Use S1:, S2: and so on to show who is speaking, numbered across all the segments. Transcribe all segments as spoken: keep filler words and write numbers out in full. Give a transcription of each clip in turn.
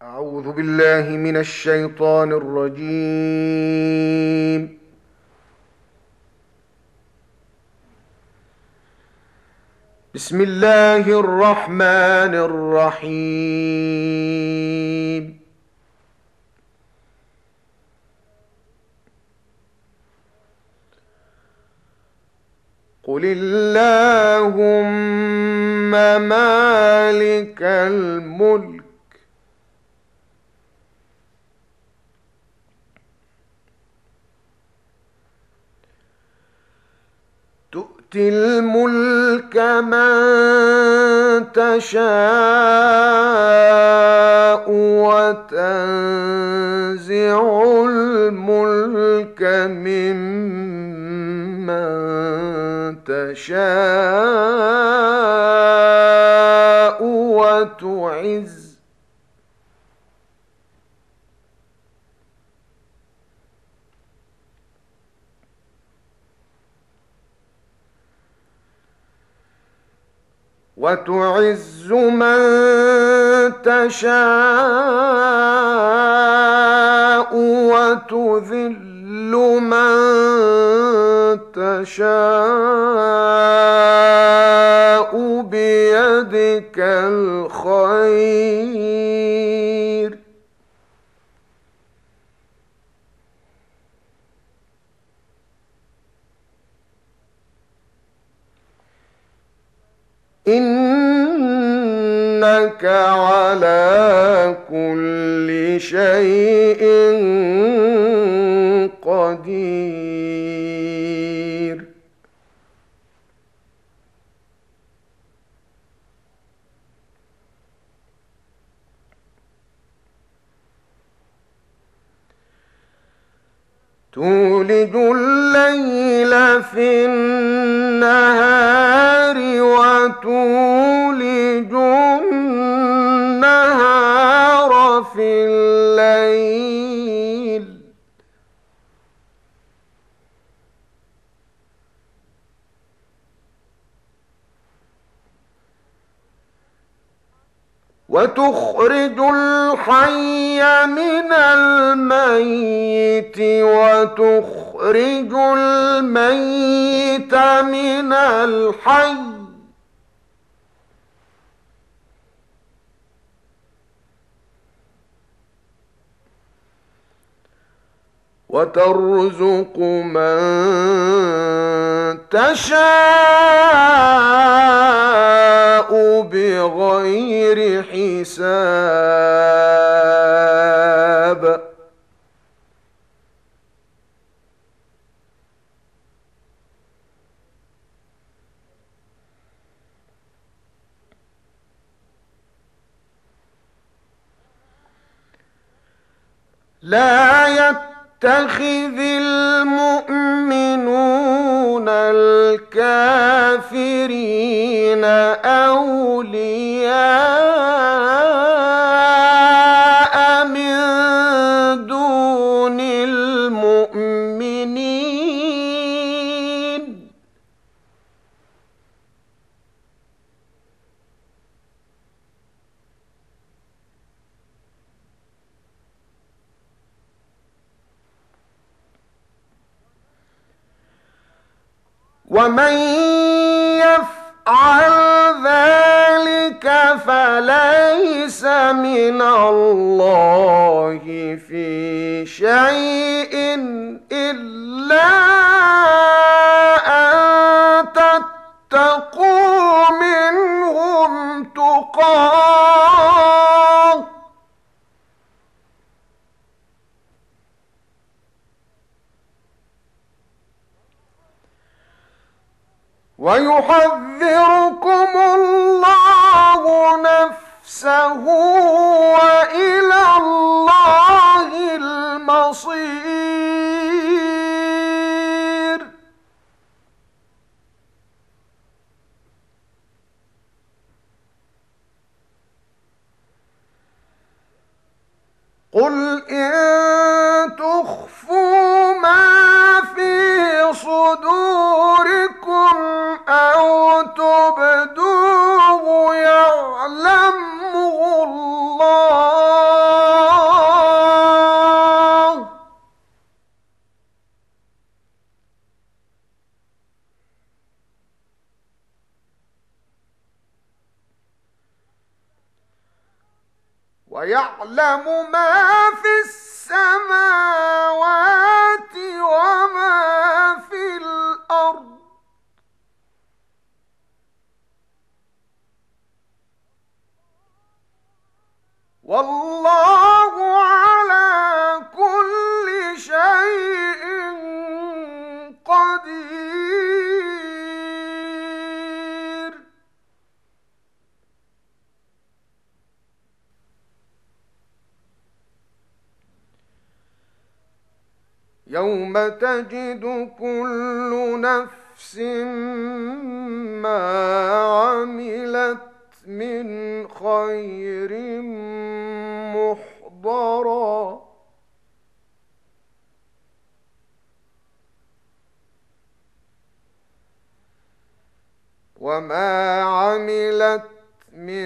S1: أعوذ بالله من الشيطان الرجيم. بسم الله الرحمن الرحيم. قل اللهم مالك الملك تؤتي الملك من تشاء وتنزع الملك ممن تشاء وتعز وتعز من تشاء وتذل من تشاء بيدك الخير إنك على كل شيء قدير. تولج الليل في النهار وتولج النهار في الليل وتخرج الحي من الميت وتخرج الميت من الحي وترزق من تشاء بغير حساب. لا يتخذ المؤمنون الكافرين أولياء من دون المؤمنين ومن يفعل ذلك فليس من الله في شيء إلا أن تتقوا منهم تقاه ويحذركم الله نفسه وإلى الله المصير. قل إن تخفوا ما في صدوركم أو تبدوه يعلمه الله ويعلم ما في السماوات وما في الأرض والله على كل شيء قدير. يوم تجد كل نفس ما عملت من خير محضرا وما عملت من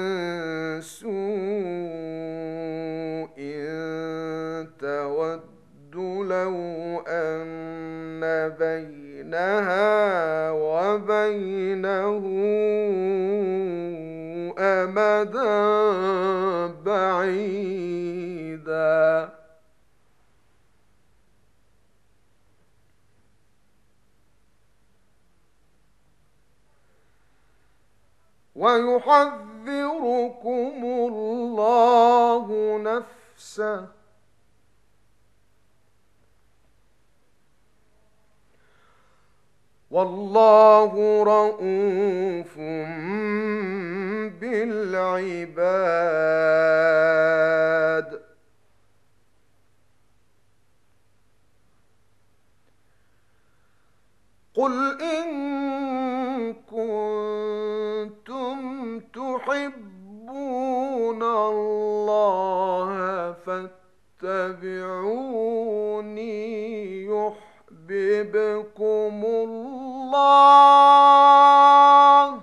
S1: سوء تود لو أن بينها وبينه أمدا بعيدا ويحذركم الله نفسه والله رءوف بالعباد. قل إن كنتم تحبون الله فاتبعوني يحببكم الله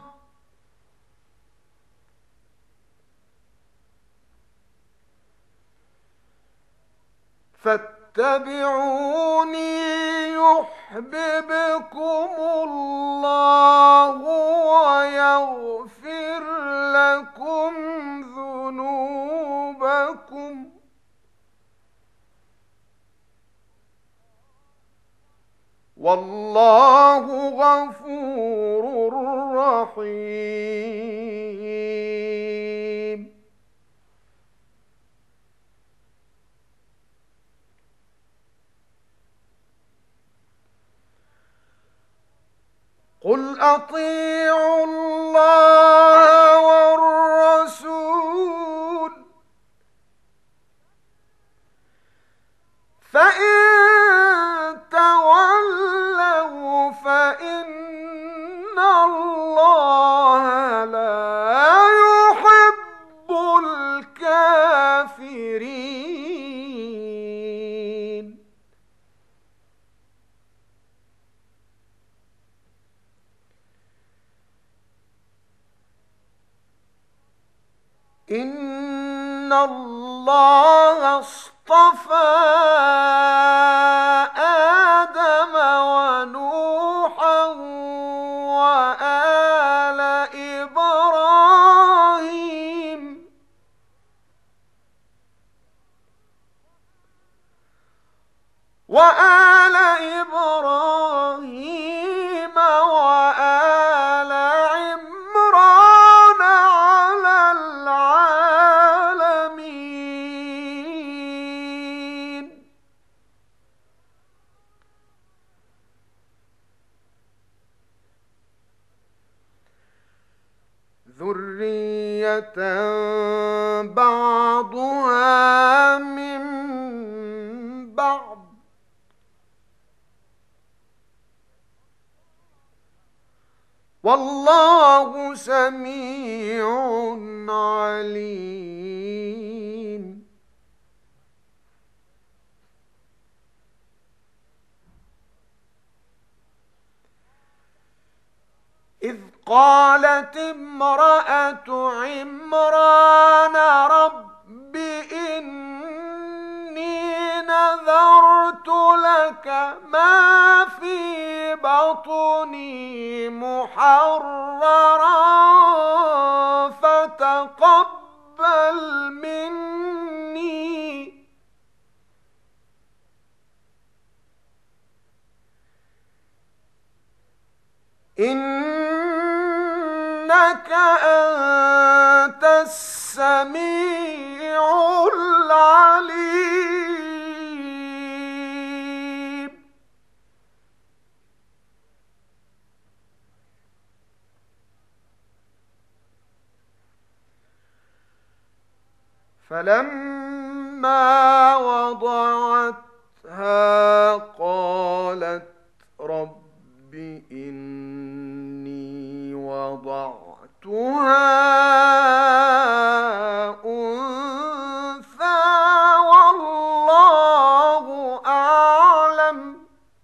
S1: فاتبعوني يحببكم الله ويغفر لكم ذنوبكم والله غفور رحيم. قل أطيعوا الله والرسول فإن تولوا فإن الله لا يحب الكافرين. إن الله اصطفى آدم ونوحا وآل إبراهيم وآل إبراهيم وآل عمران على العالمين. ذرية بعضها من بعض والله سميع عليم. إذ قالت امرأة عمران رب إني نذرت لك ما في بطني محررا فتقبل مني إنك أنت السميع العليم. فلما وضعتها قالت رب إني وضعتها أنثى والله أعلم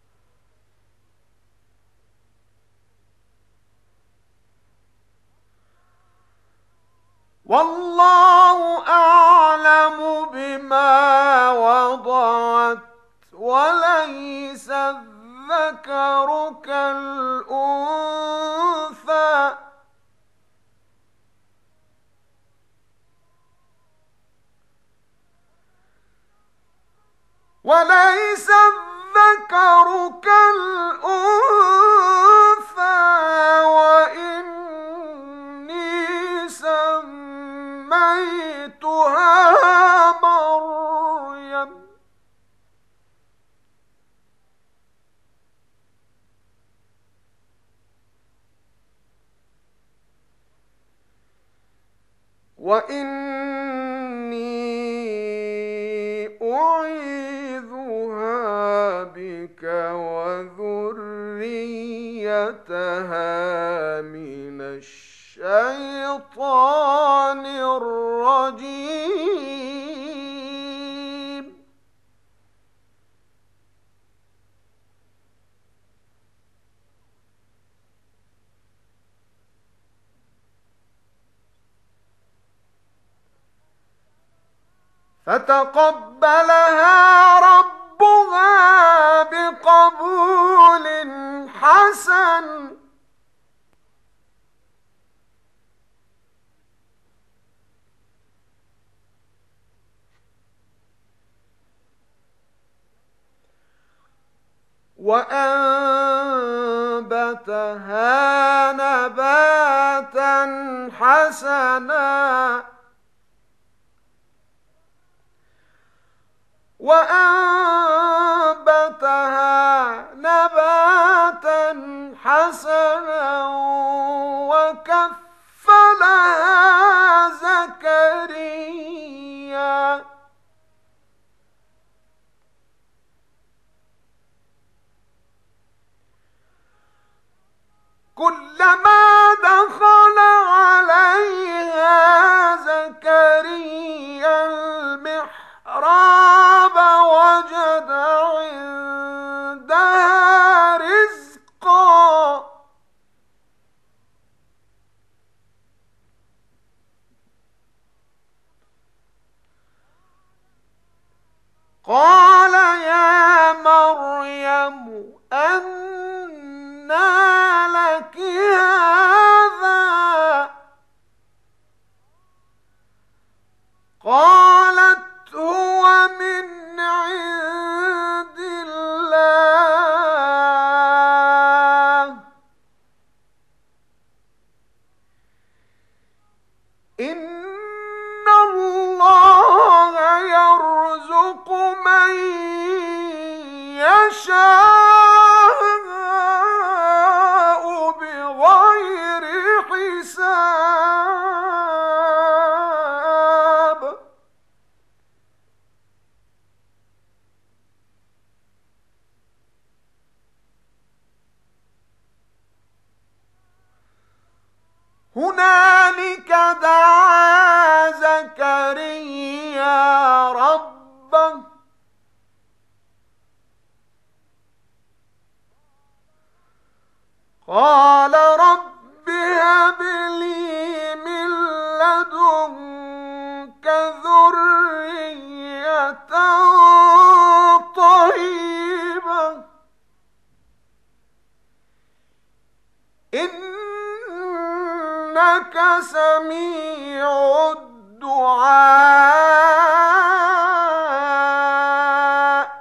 S1: والله أعلم بما وضعت وليس الذكر كالأنثى وليس الذكر كالأنثى وإني سميتها مريم وإني أعيذها بك وذريتها من الشيطان الرجيم. فتقبلها ربها بقبول حسن وأنبتها نباتا حسنا وأنبتها نباتا حسنا وكفلها زكريا كلما دخل عليها زكريا المحراب وجد عندها رزقا قال يا مريم أنى لك هذا قالت هو من عند الله إن الله يرزق من يشاء بغير حساب هنالك دعا زكريا ربه قال رب هب لي من لدنك ذرية طيبة إنك سميع الدعاء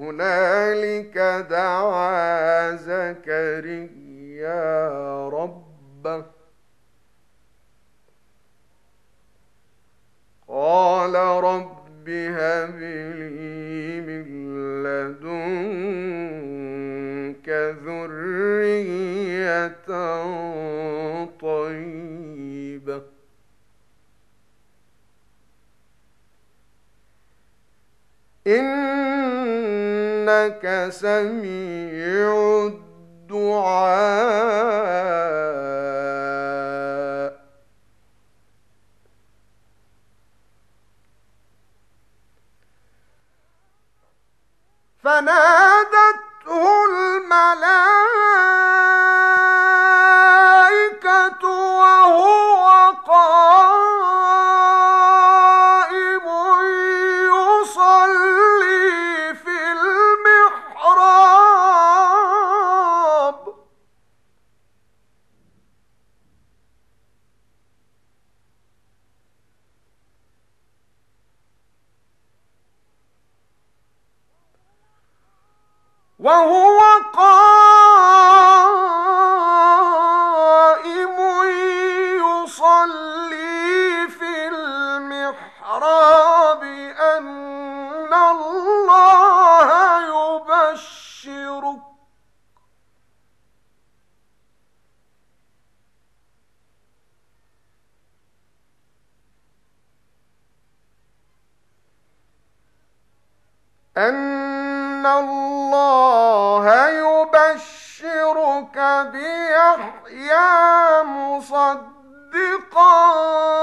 S1: هنالك دعا زكريا ربه قال رب هب لي من لدنك ذرية طيبة إنك سميع الدعاء فنادته الملائكة وهو قائم يصلي في المحراب وهو قائم يصلي في المحراب أن الله يبشرك أن الله يبشرك بيحيى مصدقا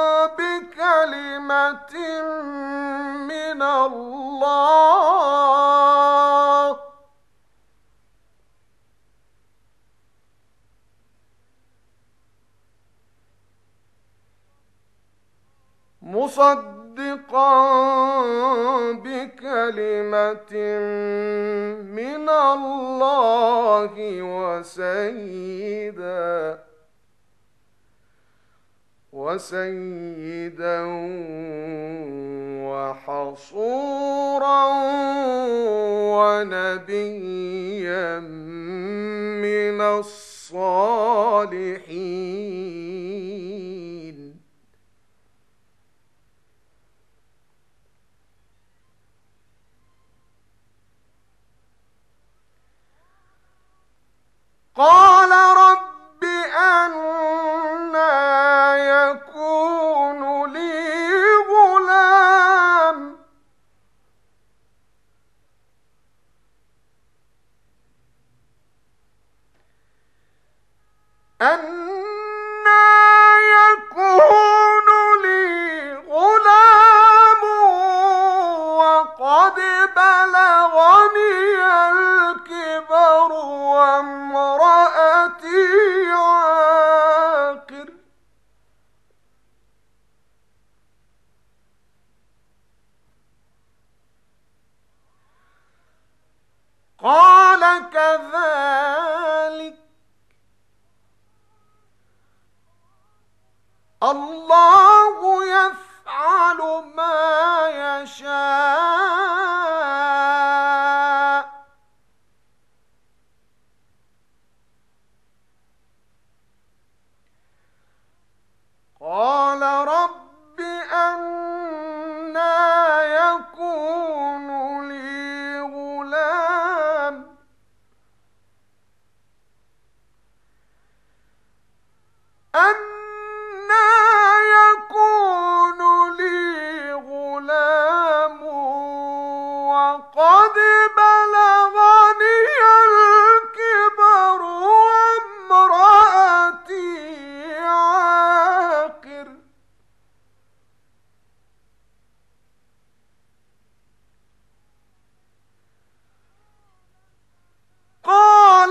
S1: بكلمة من الله مصدقا بكلمة من الله وسيدا وسيدا وحصورا ونبيا من الصالحين قال رب أنى يكون لي غلام أنى يكون لي غلام وقد بلغني الكبر وامرأتي عاقر قال كذلك الله يفعل ما يشاء قال رب أنى يكون لي غلام أنى يكون لي غلام وقد بلغني الكبر وامرأتي عاقر قال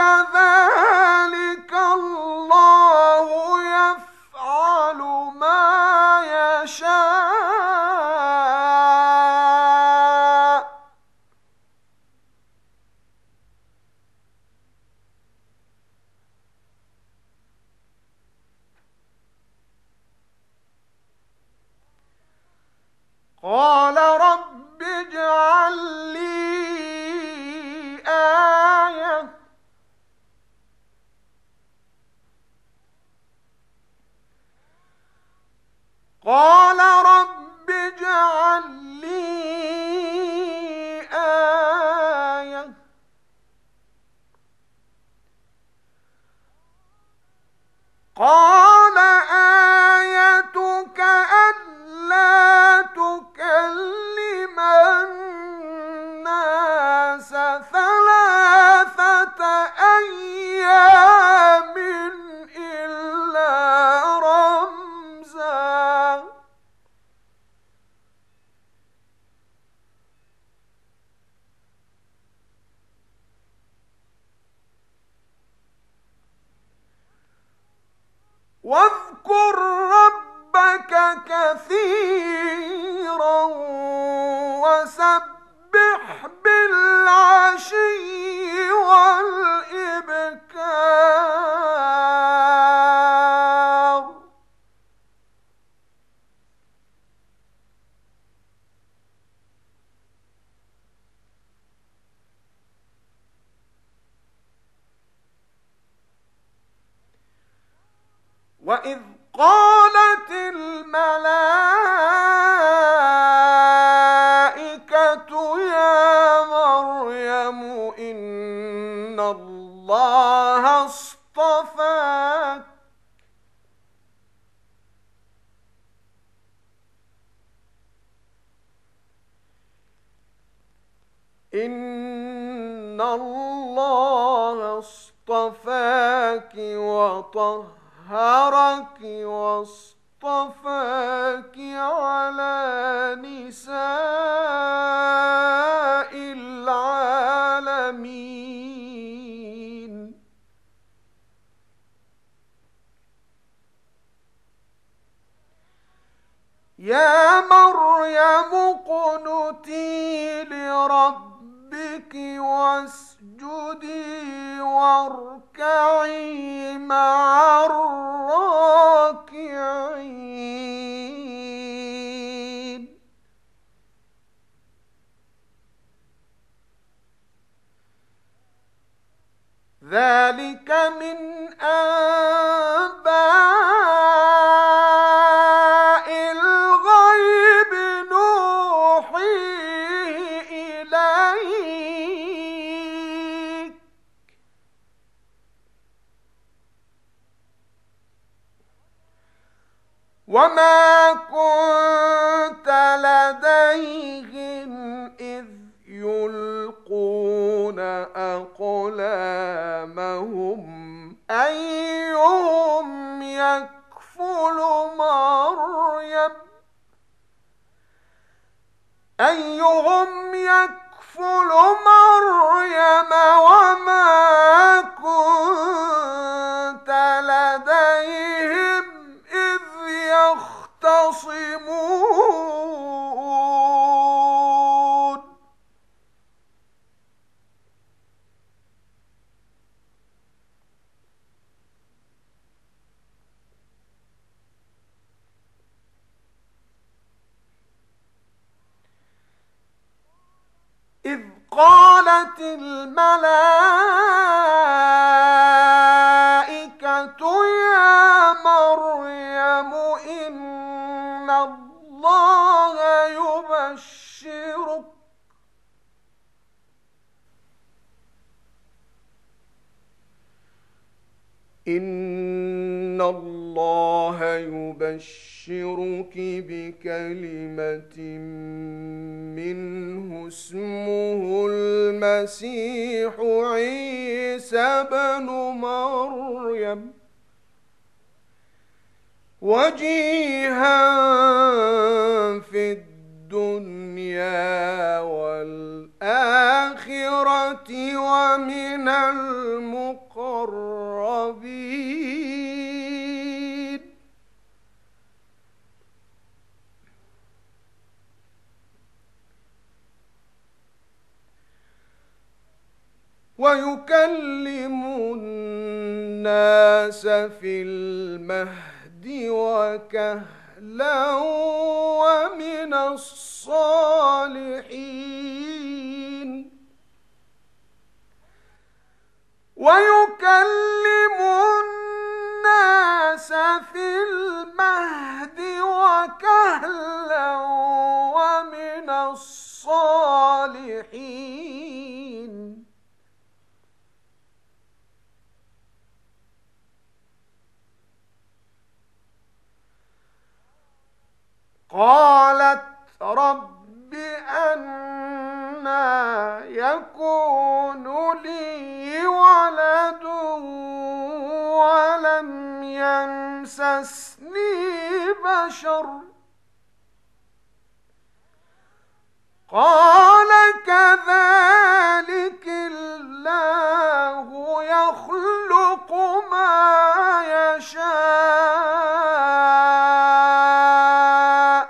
S1: كذلك الله يفعل ما يشاء ثلاثة أيام إلا رمزا. واذكر ربك كثيرا وسبح بالعشي والإبكار. وإذ قالت الملائكة يا مريم إن الله اصطفاك إن الله اصطفاك وطهرك واصطفاك على نساء العالمين. يا مريم اقنتي لربك واسجدي واركعي مع الراكعين. ذلك من أنباء الغيب نوحيه إليك وما كنت لديهم إذ يلقون أقلامهم أيهم يكفل مريم أيهم يكفل مريم وما كنت لديهم إذ يختصمون. إذ قالت الملائكة يا مريم إن الله يبشرك إن الله يبشرك بكلمة منه اسمه المسيح عيسى بن مريم وجيها في الدنيا والآخرة ومن المقربين. ويكلم الناس في المهد وكهلا ومن الصالحين. ويكلم الناس في المهد وكهلا ومن الصالحين. قالت رب أنى يكون لي ولد ولم يمسسني بشر قال كذلك الله يخلق ما يشاء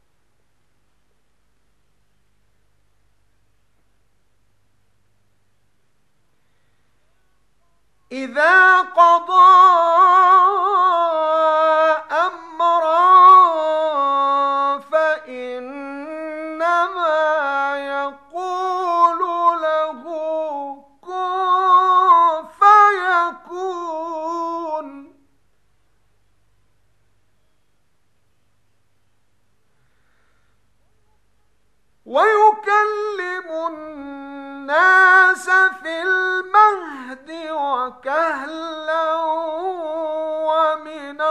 S1: إذا قضى أمرا فإنما يقول له كن فيكون ويكلم الناس في المهد وكهلا ومن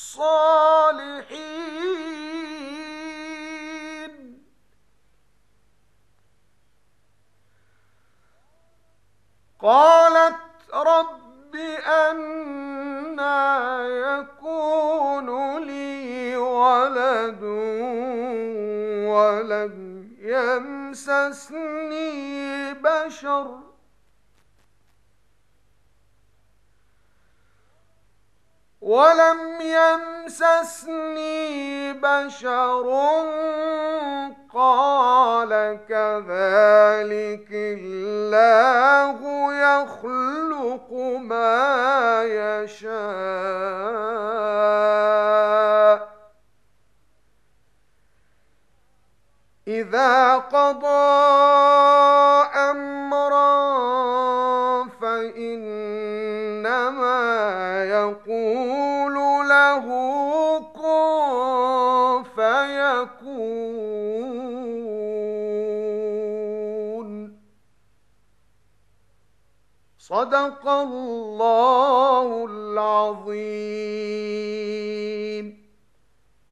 S1: الصالحين قالت رب أنى يكون لي ولد ولم يمسسني بشر ولم يمسسني بشر قال كذلك الله يخلق ما يشاء إذا قضى أمرا فإنما يقول له كن فيكون صدق الله العظيم.